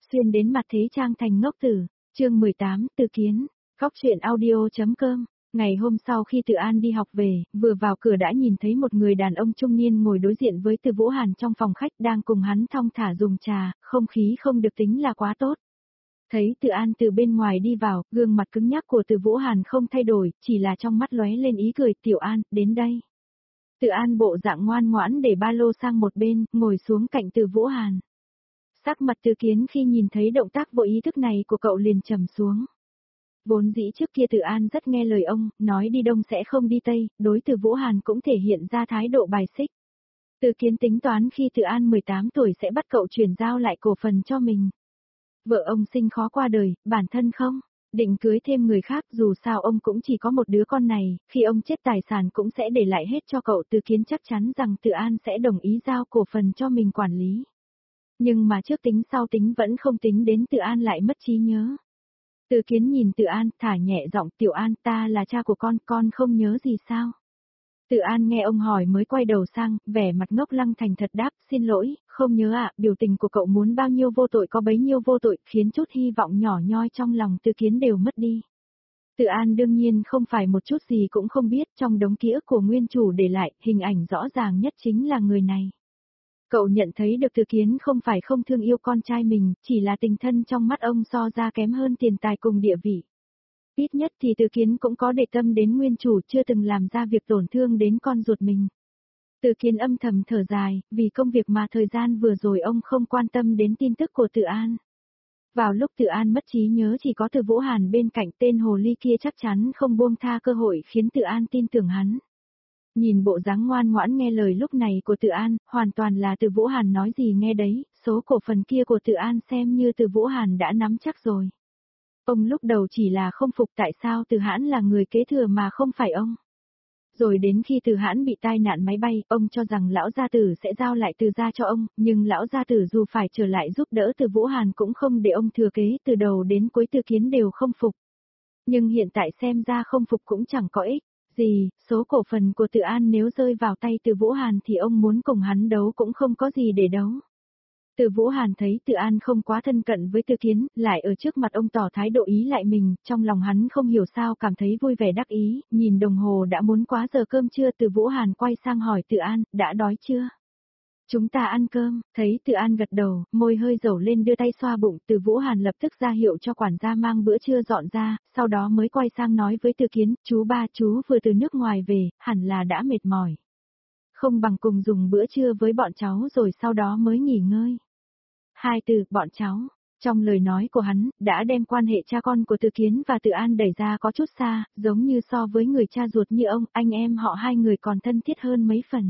Xuyên đến mặt thế trang thành ngốc tử, chương 18, Từ Kiến, góc truyện audio.com. Ngày hôm sau khi Từ An đi học về, vừa vào cửa đã nhìn thấy một người đàn ông trung niên ngồi đối diện với Từ Vũ Hàn trong phòng khách đang cùng hắn thong thả dùng trà, không khí không được tính là quá tốt. Thấy Từ An từ bên ngoài đi vào, gương mặt cứng nhắc của Từ Vũ Hàn không thay đổi, chỉ là trong mắt lóe lên ý cười. Tiểu An, đến đây. Từ An bộ dạng ngoan ngoãn để ba lô sang một bên, ngồi xuống cạnh Từ Vũ Hàn. Sắc mặt Từ Kiến khi nhìn thấy động tác vô ý thức này của cậu liền trầm xuống. Vốn dĩ trước kia Từ An rất nghe lời ông, nói đi đông sẽ không đi tây, đối Từ Vũ Hàn cũng thể hiện ra thái độ bài xích. Từ Kiến tính toán khi Từ An 18 tuổi sẽ bắt cậu chuyển giao lại cổ phần cho mình. Vợ ông sinh khó qua đời, bản thân không định cưới thêm người khác, dù sao ông cũng chỉ có một đứa con này, khi ông chết tài sản cũng sẽ để lại hết cho cậu. Từ Kiến chắc chắn rằng Từ An sẽ đồng ý giao cổ phần cho mình quản lý. Nhưng mà trước tính sau tính vẫn không tính đến Từ An lại mất trí nhớ. Từ Kiến nhìn Từ An, thả nhẹ giọng, Tiểu An, ta là cha của con không nhớ gì sao? Từ An nghe ông hỏi mới quay đầu sang, vẻ mặt ngốc lăng thành thật đáp, xin lỗi, không nhớ ạ. Biểu tình của cậu muốn bao nhiêu vô tội có bấy nhiêu vô tội, khiến chút hy vọng nhỏ nhoi trong lòng Từ Kiến đều mất đi. Từ An đương nhiên không phải một chút gì cũng không biết, trong đống ký ức của nguyên chủ để lại, hình ảnh rõ ràng nhất chính là người này. Cậu nhận thấy được Từ Kiến không phải không thương yêu con trai mình, chỉ là tình thân trong mắt ông so ra kém hơn tiền tài cùng địa vị. Ít nhất thì Từ Kiến cũng có để tâm đến nguyên chủ, chưa từng làm ra việc tổn thương đến con ruột mình. Từ Kiến âm thầm thở dài, vì công việc mà thời gian vừa rồi ông không quan tâm đến tin tức của Từ An. Vào lúc Từ An mất trí nhớ chỉ có Từ Vũ Hàn bên cạnh, tên hồ ly kia chắc chắn không buông tha cơ hội khiến Từ An tin tưởng hắn. Nhìn bộ dáng ngoan ngoãn nghe lời lúc này của Từ An, hoàn toàn là Từ Vũ Hàn nói gì nghe đấy, số cổ phần kia của Từ An xem như Từ Vũ Hàn đã nắm chắc rồi. Ông lúc đầu chỉ là không phục tại sao Từ Hãn là người kế thừa mà không phải ông. Rồi đến khi Từ Hãn bị tai nạn máy bay, ông cho rằng lão gia tử sẽ giao lại Từ gia cho ông, nhưng lão gia tử dù phải trở lại giúp đỡ Từ Vũ Hàn cũng không để ông thừa kế, từ đầu đến cuối Từ Kiến đều không phục. Nhưng hiện tại xem ra không phục cũng chẳng có ích gì, số cổ phần của Từ An nếu rơi vào tay Từ Vũ Hàn thì ông muốn cùng hắn đấu cũng không có gì để đấu. Từ Vũ Hàn thấy Từ An không quá thân cận với Từ Kiến, lại ở trước mặt ông tỏ thái độ ý lại mình, trong lòng hắn không hiểu sao cảm thấy vui vẻ đắc ý, nhìn đồng hồ đã muốn quá giờ cơm trưa. Từ Vũ Hàn quay sang hỏi Từ An, đã đói chưa? Chúng ta ăn cơm. Thấy Từ An gật đầu, môi hơi dầu lên đưa tay xoa bụng, Từ Vũ Hàn lập tức ra hiệu cho quản gia mang bữa trưa dọn ra, sau đó mới quay sang nói với Từ Kiến, chú ba chú vừa từ nước ngoài về, hẳn là đã mệt mỏi. Không bằng cùng dùng bữa trưa với bọn cháu rồi sau đó mới nghỉ ngơi. Hai từ, bọn cháu, trong lời nói của hắn, đã đem quan hệ cha con của Từ Kiến và Từ An đẩy ra có chút xa, giống như so với người cha ruột như ông, anh em họ hai người còn thân thiết hơn mấy phần.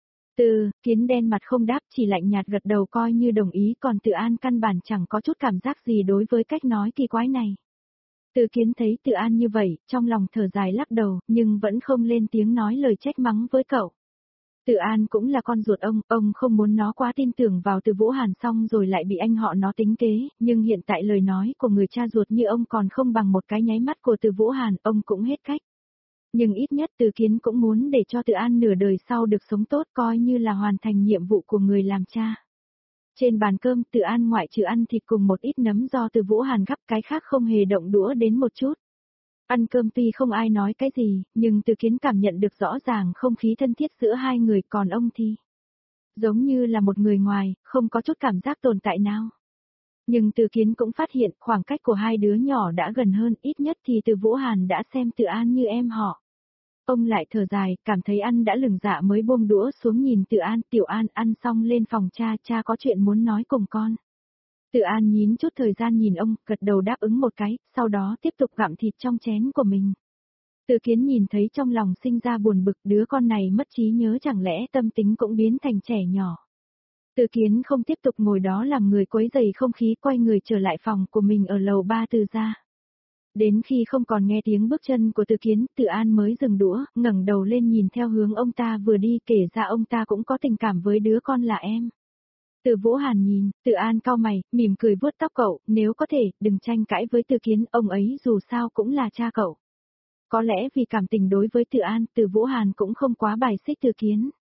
Từ Kiến đen mặt không đáp, chỉ lạnh nhạt gật đầu coi như đồng ý, còn Từ An căn bản chẳng có chút cảm giác gì đối với cách nói kỳ quái này. Từ Kiến thấy Từ An như vậy, trong lòng thở dài lắc đầu, nhưng vẫn không lên tiếng nói lời trách mắng với cậu. Từ An cũng là con ruột ông không muốn nó quá tin tưởng vào Từ Vũ Hàn xong rồi lại bị anh họ nó tính kế, nhưng hiện tại lời nói của người cha ruột như ông còn không bằng một cái nháy mắt của Từ Vũ Hàn, ông cũng hết cách. Nhưng ít nhất Từ Kiến cũng muốn để cho Từ An nửa đời sau được sống tốt, coi như là hoàn thành nhiệm vụ của người làm cha. Trên bàn cơm, Từ An ngoại trừ ăn thịt cùng một ít nấm do Từ Vũ Hàn gắp, cái khác không hề động đũa đến một chút. Ăn cơm tuy không ai nói cái gì, nhưng Từ Kiến cảm nhận được rõ ràng không khí thân thiết giữa hai người, còn ông thì giống như là một người ngoài, không có chút cảm giác tồn tại nào. Nhưng Từ Kiến cũng phát hiện khoảng cách của hai đứa nhỏ đã gần hơn, ít nhất thì Từ Vũ Hàn đã xem Từ An như em họ. Ông lại thở dài, cảm thấy ăn đã lừng dạ mới buông đũa xuống nhìn Từ An, Tiểu An ăn xong lên phòng cha, cha có chuyện muốn nói cùng con. Từ An nhín chút thời gian nhìn ông, gật đầu đáp ứng một cái, sau đó tiếp tục gặm thịt trong chén của mình. Từ Kiến nhìn thấy trong lòng sinh ra buồn bực, đứa con này mất trí nhớ chẳng lẽ tâm tính cũng biến thành trẻ nhỏ. Từ Kiến không tiếp tục ngồi đó làm người quấy rầy không khí, quay người trở lại phòng của mình ở lầu 3 Từ gia. Đến khi không còn nghe tiếng bước chân của Từ Kiến, Từ An mới dừng đũa, ngẩng đầu lên nhìn theo hướng ông ta vừa đi, kể ra ông ta cũng có tình cảm với đứa con là em. Từ Vũ Hàn nhìn, Từ An cau mày, mỉm cười vuốt tóc cậu, nếu có thể, đừng tranh cãi với Từ Kiến, ông ấy dù sao cũng là cha cậu. Có lẽ vì cảm tình đối với Từ An, Từ Vũ Hàn cũng không quá bài xích Từ Kiến.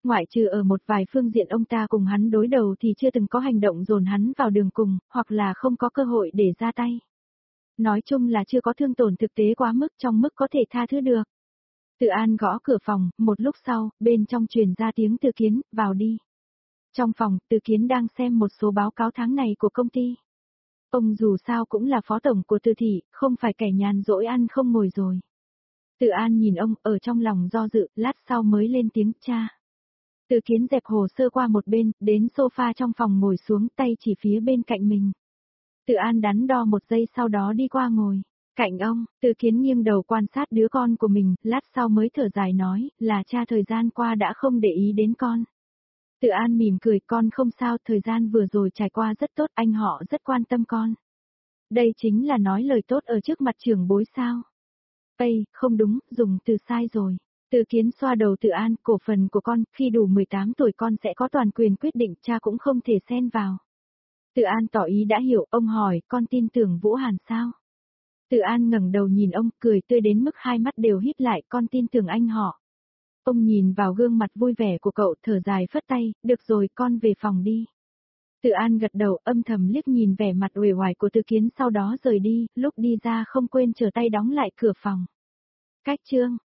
Ngoại trừ ở một vài phương diện ông ta cùng hắn đối đầu thì chưa từng có hành động dồn hắn vào đường cùng, hoặc là không có cơ hội để ra tay. Nói chung là chưa có thương tổn thực tế quá mức trong mức có thể tha thứ được. Từ An gõ cửa phòng, một lúc sau, bên trong truyền ra tiếng Từ Kiến, vào đi. Trong phòng, Từ Kiến đang xem một số báo cáo tháng này của công ty. Ông dù sao cũng là phó tổng của Từ thị, không phải kẻ nhàn rỗi ăn không ngồi rồi. Từ An nhìn ông, ở trong lòng do dự, lát sau mới lên tiếng cha. Từ Kiến dẹp hồ sơ qua một bên, đến sofa trong phòng ngồi xuống, tay chỉ phía bên cạnh mình. Từ An đắn đo một giây sau đó đi qua ngồi. Cạnh ông, Từ Kiến nghiêng đầu quan sát đứa con của mình, lát sau mới thở dài nói, là cha thời gian qua đã không để ý đến con. Từ An mỉm cười, con không sao, thời gian vừa rồi trải qua rất tốt, anh họ rất quan tâm con. Đây chính là nói lời tốt ở trước mặt trưởng bối sao. Ây, không đúng, dùng từ sai rồi. Từ Kiến xoa đầu Từ An, cổ phần của con, khi đủ 18 tuổi con sẽ có toàn quyền quyết định, cha cũng không thể xen vào. Từ An tỏ ý đã hiểu, ông hỏi, con tin tưởng Vũ Hàn sao? Từ An ngẩng đầu nhìn ông, cười tươi đến mức hai mắt đều híp lại, con tin tưởng anh họ. Ông nhìn vào gương mặt vui vẻ của cậu, thở dài phất tay, được rồi, con về phòng đi. Từ An gật đầu, âm thầm liếc nhìn vẻ mặt uể oải của Từ Kiến, sau đó rời đi, lúc đi ra không quên trở tay đóng lại cửa phòng. Cách chương